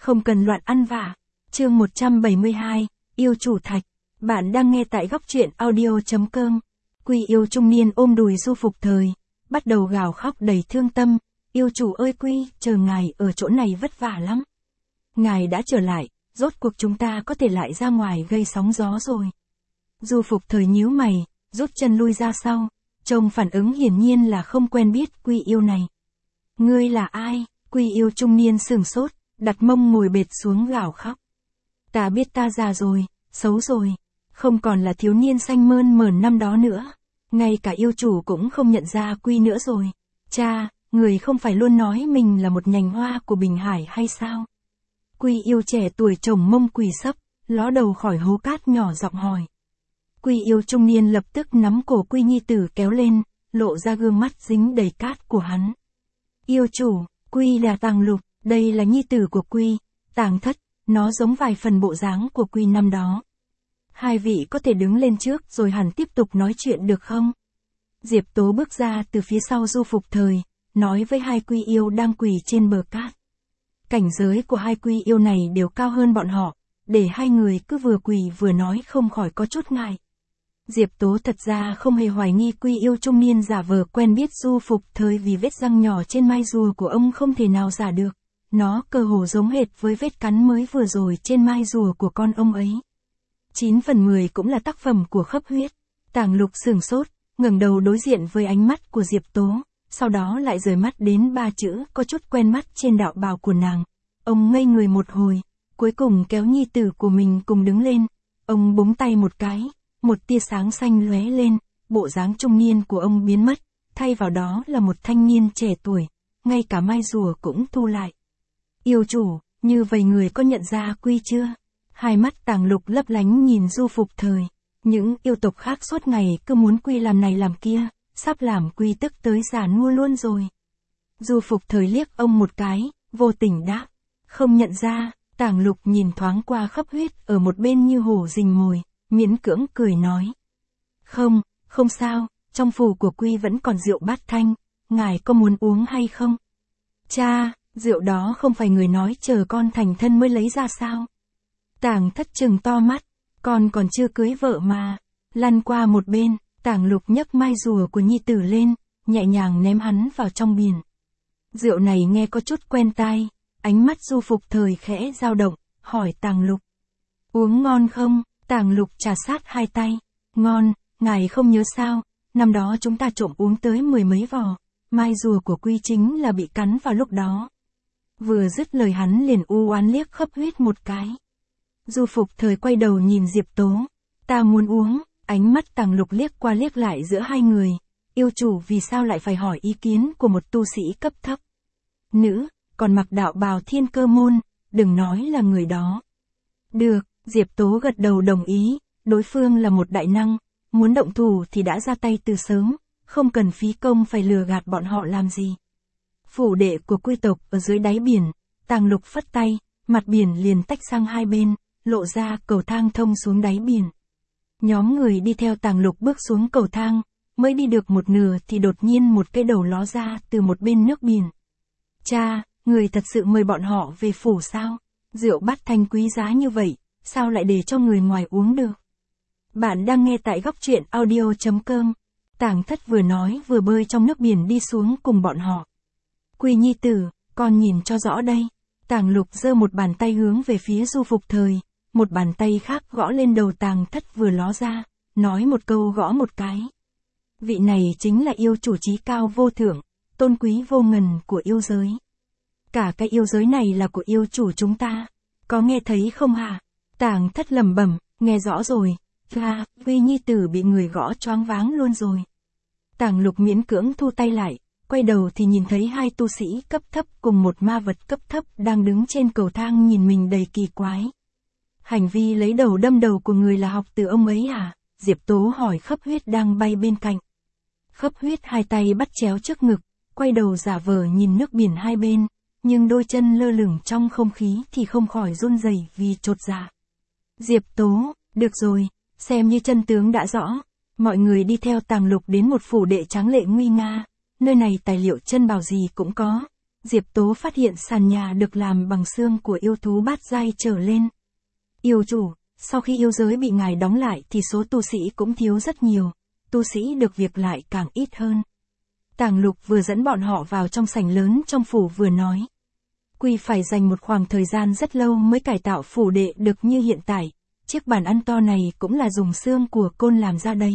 Không cần loạn ăn vạ. Chương 172, yêu chủ thạch. Bạn đang nghe tại góc truyện audio.com. Quy yêu trung niên ôm đùi Du Phục Thời, bắt đầu gào khóc đầy thương tâm. Yêu chủ ơi Quy, chờ ngài ở chỗ này vất vả lắm. Ngài đã trở lại, rốt cuộc chúng ta có thể lại ra ngoài gây sóng gió rồi. Du Phục Thời nhíu mày, rút chân lui ra sau, trông phản ứng hiển nhiên là không quen biết Quy yêu này. Ngươi là ai? Quy yêu trung niên sửng sốt, đặt mông ngồi bệt xuống gào khóc. Ta biết ta già rồi, xấu rồi, không còn là thiếu niên xanh mơn mởn năm đó nữa. Ngay cả yêu chủ cũng không nhận ra Quy nữa rồi. Cha, người không phải luôn nói mình là một nhành hoa của Bình Hải hay sao? Quy yêu trẻ tuổi chồng mông quỳ sấp, ló đầu khỏi hố cát nhỏ giọng hỏi. Quy yêu trung niên lập tức nắm cổ Quy nhi tử kéo lên, lộ ra gương mắt dính đầy cát của hắn. Yêu chủ, Quy là Tàng Lục, đây là nhi tử của Quy, Tàng Thất, nó giống vài phần bộ dáng của Quy năm đó. Hai vị có thể đứng lên trước rồi hẳn tiếp tục nói chuyện được không? Diệp Tố bước ra từ phía sau Du Phục Thời, nói với hai Quy yêu đang quỳ trên bờ cát. Cảnh giới của hai Quy yêu này đều cao hơn bọn họ, để hai người cứ vừa quỳ vừa nói không khỏi có chút ngại. Diệp Tố thật ra không hề hoài nghi Quy yêu trung niên giả vờ quen biết Du Phục Thời vì vết răng nhỏ trên mai rùa của ông không thể nào giả được. Nó cơ hồ giống hệt với vết cắn mới vừa rồi trên mai rùa của con ông ấy. 9 phần 10 cũng là tác phẩm của Khấp Huyết. Tàng Lục sửng sốt, ngẩng đầu đối diện với ánh mắt của Diệp Tố, sau đó lại rời mắt đến ba chữ có chút quen mắt trên đạo bào của nàng. Ông ngây người một hồi, cuối cùng kéo nhi tử của mình cùng đứng lên. Ông búng tay một cái, một tia sáng xanh lóe lên, bộ dáng trung niên của ông biến mất, thay vào đó là một thanh niên trẻ tuổi, ngay cả mai rùa cũng thu lại. Yêu chủ, như vậy người có nhận ra Quy chưa? Hai mắt Tàng Lục lấp lánh nhìn Du Phục Thời. Những yêu tộc khác suốt ngày cứ muốn Quy làm này làm kia, sắp làm Quy tức tới già nua luôn rồi. Du Phục Thời liếc ông một cái, vô tình đáp. Không nhận ra. Tàng Lục nhìn thoáng qua Khấp Huyết ở một bên như hổ rình mồi, miễn cưỡng cười nói. Không sao, trong phủ của Quy vẫn còn rượu bát thanh, ngài có muốn uống hay không? Cha, rượu đó không phải người nói chờ con thành thân mới lấy ra sao? Tàng Thất trừng to mắt, con còn chưa cưới vợ mà. Lăn qua một bên, Tàng Lục nhấc mai rùa của nhi tử lên, nhẹ nhàng ném hắn vào trong biển. Rượu này nghe có chút quen tai, ánh mắt Du Phục Thời khẽ dao động, hỏi Tàng Lục. Uống ngon không? Tàng Lục trà sát hai tay. Ngon, ngài không nhớ sao, năm đó chúng ta trộm uống tới 10 mấy vò, mai rùa của Quy chính là bị cắn vào lúc đó. Vừa dứt lời hắn liền u oán liếc Khấp Huyết một cái. Du Phục Thời quay đầu nhìn Diệp Tố. Ta muốn uống. Ánh mắt Tàng Lục liếc qua liếc lại giữa hai người. Yêu chủ vì sao lại phải hỏi ý kiến của một tu sĩ cấp thấp? Nữ, còn mặc đạo bào Thiên Cơ môn, đừng nói là người đó. Được, Diệp Tố gật đầu đồng ý, đối phương là một đại năng, muốn động thủ thì đã ra tay từ sớm, không cần phí công phải lừa gạt bọn họ làm gì. Phủ đệ của Quy tộc ở dưới đáy biển, Tàng Lục phất tay, mặt biển liền tách sang hai bên, lộ ra cầu thang thông xuống đáy biển. Nhóm người đi theo Tàng Lục bước xuống cầu thang, mới đi được một nửa thì đột nhiên một cái đầu ló ra từ một bên nước biển. Cha, người thật sự mời bọn họ về phủ sao? Rượu bát thanh quý giá như vậy, sao lại để cho người ngoài uống được? Bạn đang nghe tại góc truyện audio.com. Tàng Thất vừa nói vừa bơi trong nước biển đi xuống cùng bọn họ. Quy nhi tử, con nhìn cho rõ đây. Tàng Lục giơ một bàn tay hướng về phía Du Phục Thời, một bàn tay khác gõ lên đầu Tàng Thất vừa ló ra, nói một câu gõ một cái. Vị này chính là yêu chủ trí cao vô thượng, tôn quý vô ngần của yêu giới. Cả cái yêu giới này là của yêu chủ chúng ta, có nghe thấy không hả? Tàng Thất lẩm bẩm, nghe rõ rồi. Quy nhi tử bị người gõ choáng váng luôn rồi. Tàng Lục miễn cưỡng thu tay lại, quay đầu thì nhìn thấy hai tu sĩ cấp thấp cùng một ma vật cấp thấp đang đứng trên cầu thang nhìn mình đầy kỳ quái. Hành vi lấy đầu đâm đầu của người là học từ ông ấy à? Diệp Tố hỏi Khấp Huyết đang bay bên cạnh. Khấp Huyết hai tay bắt chéo trước ngực, quay đầu giả vờ nhìn nước biển hai bên, nhưng đôi chân lơ lửng trong không khí thì không khỏi run rẩy vì chột dạ. Diệp Tố, được rồi, xem như chân tướng đã rõ. Mọi người đi theo Tàng Lục đến một phủ đệ tráng lệ nguy nga, nơi này tài liệu chân bào gì cũng có. Diệp Tố phát hiện sàn nhà được làm bằng xương của yêu thú bát giai trở lên. Yêu chủ, sau khi yêu giới bị ngài đóng lại thì số tu sĩ cũng thiếu rất nhiều, tu sĩ được việc lại càng ít hơn. Tàng Lục vừa dẫn bọn họ vào trong sảnh lớn trong phủ vừa nói. Quy phải dành một khoảng thời gian rất lâu mới cải tạo phủ đệ được như hiện tại, chiếc bàn ăn to này cũng là dùng xương của côn làm ra đấy.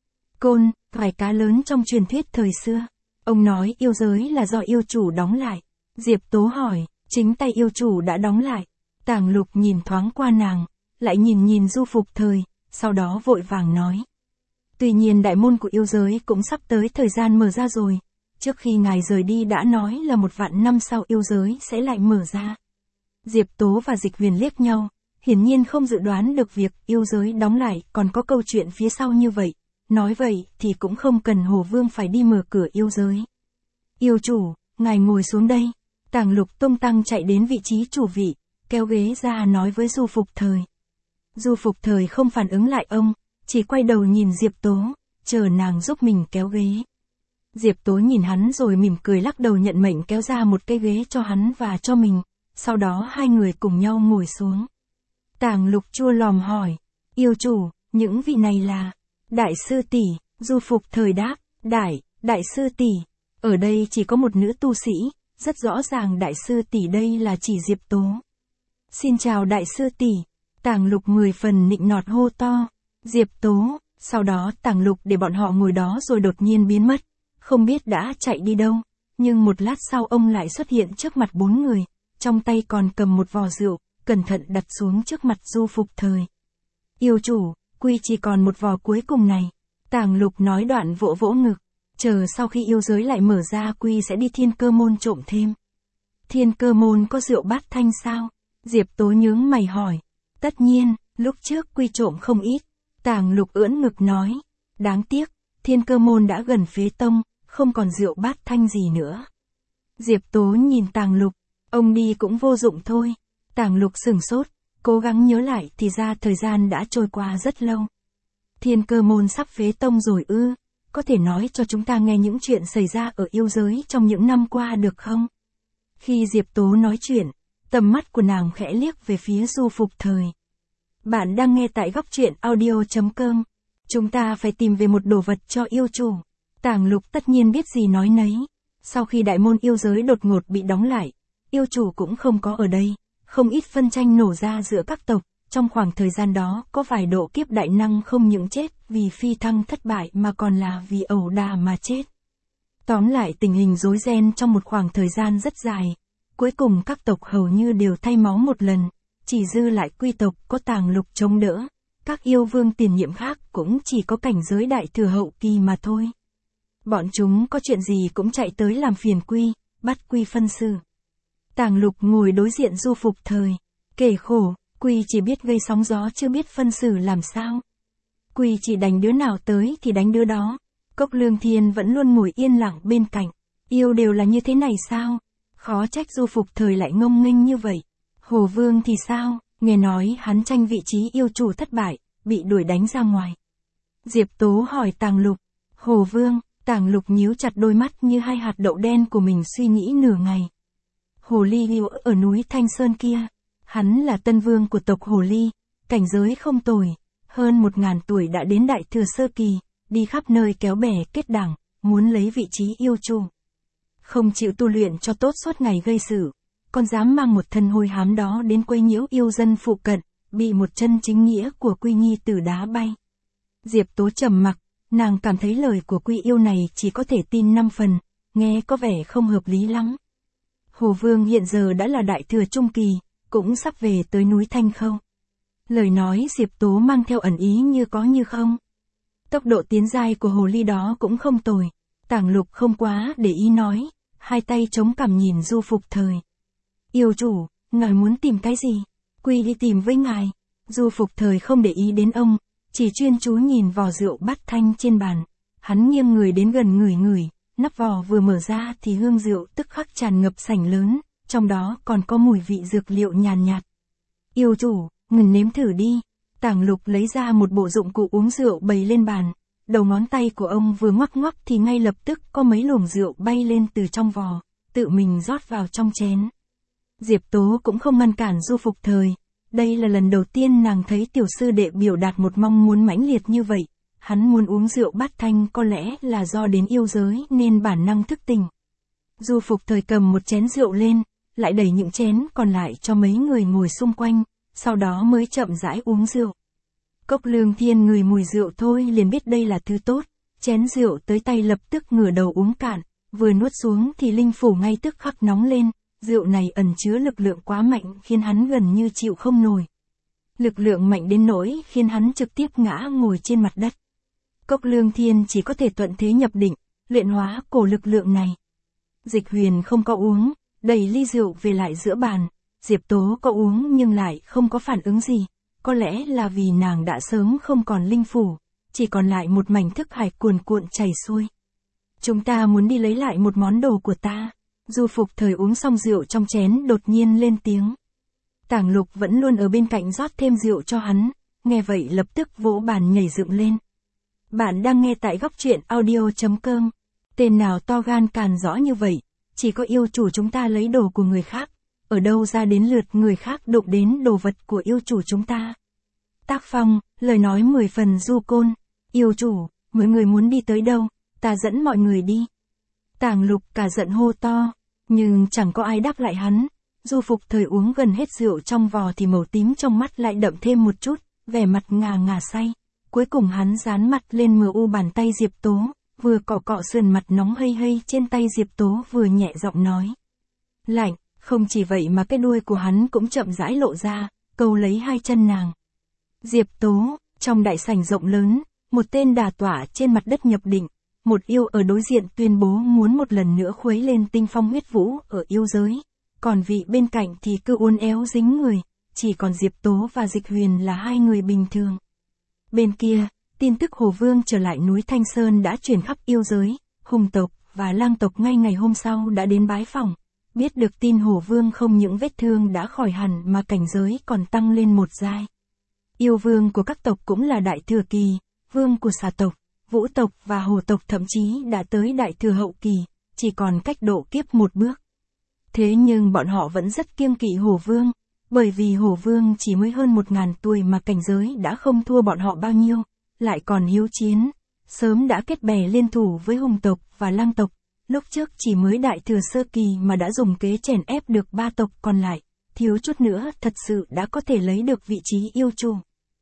Côn, loài cá lớn trong truyền thuyết thời xưa. Ông nói yêu giới là do yêu chủ đóng lại. Diệp Tố hỏi, chính tay yêu chủ đã đóng lại. Tàng Lục nhìn thoáng qua nàng, lại nhìn Du Phục Thời, sau đó vội vàng nói. Tuy nhiên đại môn của yêu giới cũng sắp tới thời gian mở ra rồi. Trước khi ngài rời đi đã nói là 1 vạn năm sau yêu giới sẽ lại mở ra. Diệp Tố và Dịch Huyền liếc nhau, hiển nhiên không dự đoán được việc yêu giới đóng lại còn có câu chuyện phía sau như vậy. Nói vậy thì cũng không cần Hồ Vương phải đi mở cửa yêu giới. Yêu chủ, ngài ngồi xuống đây. Tàng Lục tung tăng chạy đến vị trí chủ vị, kéo ghế ra nói với Du Phục Thời. Du Phục Thời không phản ứng lại ông, chỉ quay đầu nhìn Diệp Tố, chờ nàng giúp mình kéo ghế. Diệp Tố nhìn hắn rồi mỉm cười lắc đầu nhận mệnh kéo ra một cái ghế cho hắn và cho mình, sau đó hai người cùng nhau ngồi xuống. Tàng Lục chua lòm hỏi, yêu chủ, những vị này là... Đại sư tỷ, Du Phục Thời đáp, đại sư tỷ, ở đây chỉ có một nữ tu sĩ, rất rõ ràng đại sư tỷ đây là chỉ Diệp Tố. Xin chào đại sư tỷ, Tàng Lục 10 phần nịnh nọt hô to, Diệp Tố, sau đó Tàng Lục để bọn họ ngồi đó rồi đột nhiên biến mất, không biết đã chạy đi đâu, nhưng một lát sau ông lại xuất hiện trước mặt 4 người, trong tay còn cầm một vò rượu, cẩn thận đặt xuống trước mặt Du Phục Thời. Yêu chủ, Quy chỉ còn một vò cuối cùng này. Tàng Lục nói đoạn vỗ vỗ ngực. Chờ sau khi yêu giới lại mở ra Quy sẽ đi Thiên Cơ Môn trộm thêm. Thiên Cơ Môn có rượu bát thanh sao? Diệp Tố nhướng mày hỏi. Tất nhiên, lúc trước Quy trộm không ít. Tàng Lục ưỡn ngực nói. Đáng tiếc, Thiên Cơ Môn đã gần phế tông, không còn rượu bát thanh gì nữa. Diệp Tố nhìn Tàng Lục. Ông đi cũng vô dụng thôi. Tàng Lục sửng sốt. Cố gắng nhớ lại thì ra thời gian đã trôi qua rất lâu. Thiên Cơ Môn sắp phế tông rồi ư, có thể nói cho chúng ta nghe những chuyện xảy ra ở yêu giới trong những năm qua được không? Khi Diệp Tố nói chuyện, tầm mắt của nàng khẽ liếc về phía Du Phục Thời. Bạn đang nghe tại góc truyện audio.com. Chúng ta phải tìm về một đồ vật cho yêu chủ. Tàng Lục tất nhiên biết gì nói nấy. Sau khi đại môn yêu giới đột ngột bị đóng lại, yêu chủ cũng không có ở đây. Không ít phân tranh nổ ra giữa các tộc, trong khoảng thời gian đó có vài độ kiếp đại năng không những chết vì phi thăng thất bại mà còn là vì ẩu đả mà chết. Tóm lại tình hình rối ren trong một khoảng thời gian rất dài, cuối cùng các tộc hầu như đều thay máu một lần, chỉ dư lại Quy tộc có Tàng Lục chống đỡ, các yêu vương tiền nhiệm khác cũng chỉ có cảnh giới đại thừa hậu kỳ mà thôi. Bọn chúng có chuyện gì cũng chạy tới làm phiền Quy, bắt Quy phân xử. Tàng Lục ngồi đối diện Du Phục Thời, kể khổ, Quy chỉ biết gây sóng gió chưa biết phân xử làm sao. Quy chỉ đánh đứa nào tới thì đánh đứa đó. Cốc Lương Thiên vẫn luôn ngồi yên lặng bên cạnh. Yêu đều là như thế này sao? Khó trách Du Phục Thời lại ngông nghênh như vậy. Hồ Vương thì sao? Nghe nói hắn tranh vị trí yêu chủ thất bại, bị đuổi đánh ra ngoài. Diệp Tố hỏi Tàng Lục. Hồ Vương, Tàng Lục nhíu chặt đôi mắt như hai hạt đậu đen của mình suy nghĩ nửa ngày. Hồ Ly yêu ở núi Thanh Sơn kia. Hắn là tân vương của tộc Hồ Ly, cảnh giới không tồi, hơn 1000 tuổi đã đến đại thừa sơ kỳ, đi khắp nơi kéo bè kết đảng, muốn lấy vị trí yêu chủ. Không chịu tu luyện cho tốt suốt ngày gây sự, còn dám mang một thân hôi hám đó đến quấy nhiễu yêu dân phụ cận, bị một chân chính nghĩa của Quy Nhi Tử đá bay. Diệp Tố trầm mặc, nàng cảm thấy lời của Quy yêu này chỉ có thể tin 5 phần, nghe có vẻ không hợp lý lắm. Hồ Vương hiện giờ đã là đại thừa trung kỳ, cũng sắp về tới núi Thanh Khâu. Lời nói Diệp Tố mang theo ẩn ý như có như không. Tốc độ tiến giai của hồ ly đó cũng không tồi. Tàng Lục không quá để ý nói, hai tay chống cằm nhìn Du Phục Thời. Yêu chủ, ngài muốn tìm cái gì? Quy đi tìm với ngài. Du Phục Thời không để ý đến ông, chỉ chuyên chú nhìn vò rượu bát thanh trên bàn. Hắn nghiêng người đến gần ngửi, nắp vò vừa mở ra thì hương rượu tức khắc tràn ngập sảnh lớn, trong đó còn có mùi vị dược liệu nhàn nhạt. Yêu chủ, ngừng nếm thử đi. Tàng Lục lấy ra một bộ dụng cụ uống rượu bày lên bàn. Đầu ngón tay của ông vừa ngoắc ngoắc thì ngay lập tức có mấy luồng rượu bay lên từ trong vò, tự mình rót vào trong chén. Diệp Tố cũng không ngăn cản Du Phục Thời. Đây là lần đầu tiên nàng thấy tiểu sư đệ biểu đạt một mong muốn mãnh liệt như vậy. Hắn muốn uống rượu bát thanh, có lẽ là do đến yêu giới nên bản năng thức tỉnh. Du Phục Thời cầm một chén rượu lên, lại đẩy những chén còn lại cho mấy người ngồi xung quanh, sau đó mới chậm rãi uống rượu. Cốc Lương Thiên ngửi mùi rượu thôi liền biết đây là thứ tốt, chén rượu tới tay lập tức ngửa đầu uống cạn, vừa nuốt xuống thì linh phủ ngay tức khắc nóng lên, rượu này ẩn chứa lực lượng quá mạnh khiến hắn gần như chịu không nổi. Lực lượng mạnh đến nỗi khiến hắn trực tiếp ngã ngồi trên mặt đất. Cốc Lương Thiên chỉ có thể thuận thế nhập định, luyện hóa cổ lực lượng này. Dịch Huyền không có uống, đẩy ly rượu về lại giữa bàn, Diệp Tố có uống nhưng lại không có phản ứng gì, có lẽ là vì nàng đã sớm không còn linh phủ, chỉ còn lại một mảnh thức hải cuồn cuộn chảy xuôi. Chúng ta muốn đi lấy lại một món đồ của ta. Du Phục Thời uống xong rượu trong chén đột nhiên lên tiếng. Tảng Lục vẫn luôn ở bên cạnh rót thêm rượu cho hắn, nghe vậy lập tức vỗ bàn nhảy dựng lên. Bạn đang nghe tại góc truyện audio.com. Tên nào to gan càn rõ như vậy, chỉ có yêu chủ chúng ta lấy đồ của người khác, ở đâu ra đến lượt người khác đụng đến đồ vật của yêu chủ chúng ta. Tác Phong, lời nói 10 phần du côn, yêu chủ, mọi người muốn đi tới đâu, ta dẫn mọi người đi. Tảng Lục cả giận hô to, nhưng chẳng có ai đáp lại hắn. Du Phục Thời uống gần hết rượu trong vò thì màu tím trong mắt lại đậm thêm một chút, vẻ mặt ngà ngà say. Cuối cùng hắn dán mặt lên MU bàn tay Diệp Tố, vừa cọ cọ sườn mặt nóng hây hây trên tay Diệp Tố vừa nhẹ giọng nói. Lạnh, không chỉ vậy mà cái đuôi của hắn cũng chậm rãi lộ ra, câu lấy hai chân nàng. Diệp Tố, trong đại sảnh rộng lớn, một tên đà tỏa trên mặt đất nhập định, một yêu ở đối diện tuyên bố muốn một lần nữa khuấy lên tinh phong huyết vũ ở yêu giới, còn vị bên cạnh thì cứ uốn éo dính người, chỉ còn Diệp Tố và Dịch Huyền là hai người bình thường. Bên kia, tin tức Hồ Vương trở lại núi Thanh Sơn đã truyền khắp yêu giới, hùng tộc và lang tộc ngay ngày hôm sau đã đến bái phỏng. Biết được tin Hồ Vương không những vết thương đã khỏi hẳn mà cảnh giới còn tăng lên một giai. Yêu vương của các tộc cũng là đại thừa kỳ, vương của xà tộc, vũ tộc và hồ tộc thậm chí đã tới đại thừa hậu kỳ, chỉ còn cách độ kiếp một bước. Thế nhưng bọn họ vẫn rất kiêng kỵ Hồ Vương, bởi vì Hồ Vương chỉ mới hơn 1000 tuổi mà cảnh giới đã không thua bọn họ bao nhiêu, lại còn hiếu chiến, sớm đã kết bè liên thủ với hùng tộc và lang tộc, lúc trước chỉ mới đại thừa sơ kỳ mà đã dùng kế chèn ép được 3 tộc còn lại, thiếu chút nữa thật sự đã có thể lấy được vị trí yêu chủ.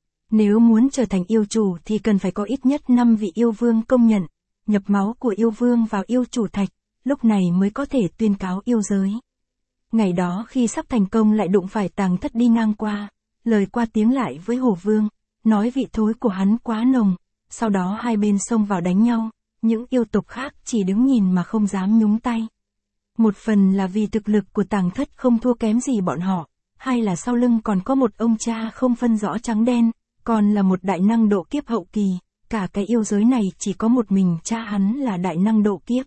Nếu muốn trở thành yêu chủ thì cần phải có ít nhất 5 vị yêu vương công nhận, nhập máu của yêu vương vào yêu chủ thạch, lúc này mới có thể tuyên cáo yêu giới. Ngày đó khi sắp thành công lại đụng phải Tàng Thất đi ngang qua, lời qua tiếng lại với Hồ Vương, nói vị thối của hắn quá nồng, sau đó hai bên xông vào đánh nhau, những yêu tộc khác chỉ đứng nhìn mà không dám nhúng tay. Một phần là vì thực lực của Tàng Thất không thua kém gì bọn họ, hai là sau lưng còn có một ông cha không phân rõ trắng đen, còn là một đại năng độ kiếp hậu kỳ, cả cái yêu giới này chỉ có một mình cha hắn là đại năng độ kiếp.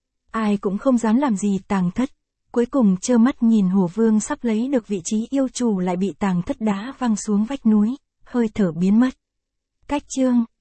Ai cũng không dám làm gì Tàng Thất, cuối cùng trơ mắt nhìn Hồ Vương sắp lấy được vị trí yêu chủ lại bị Tàng Thất đá văng xuống vách núi, hơi thở biến mất. Cách chương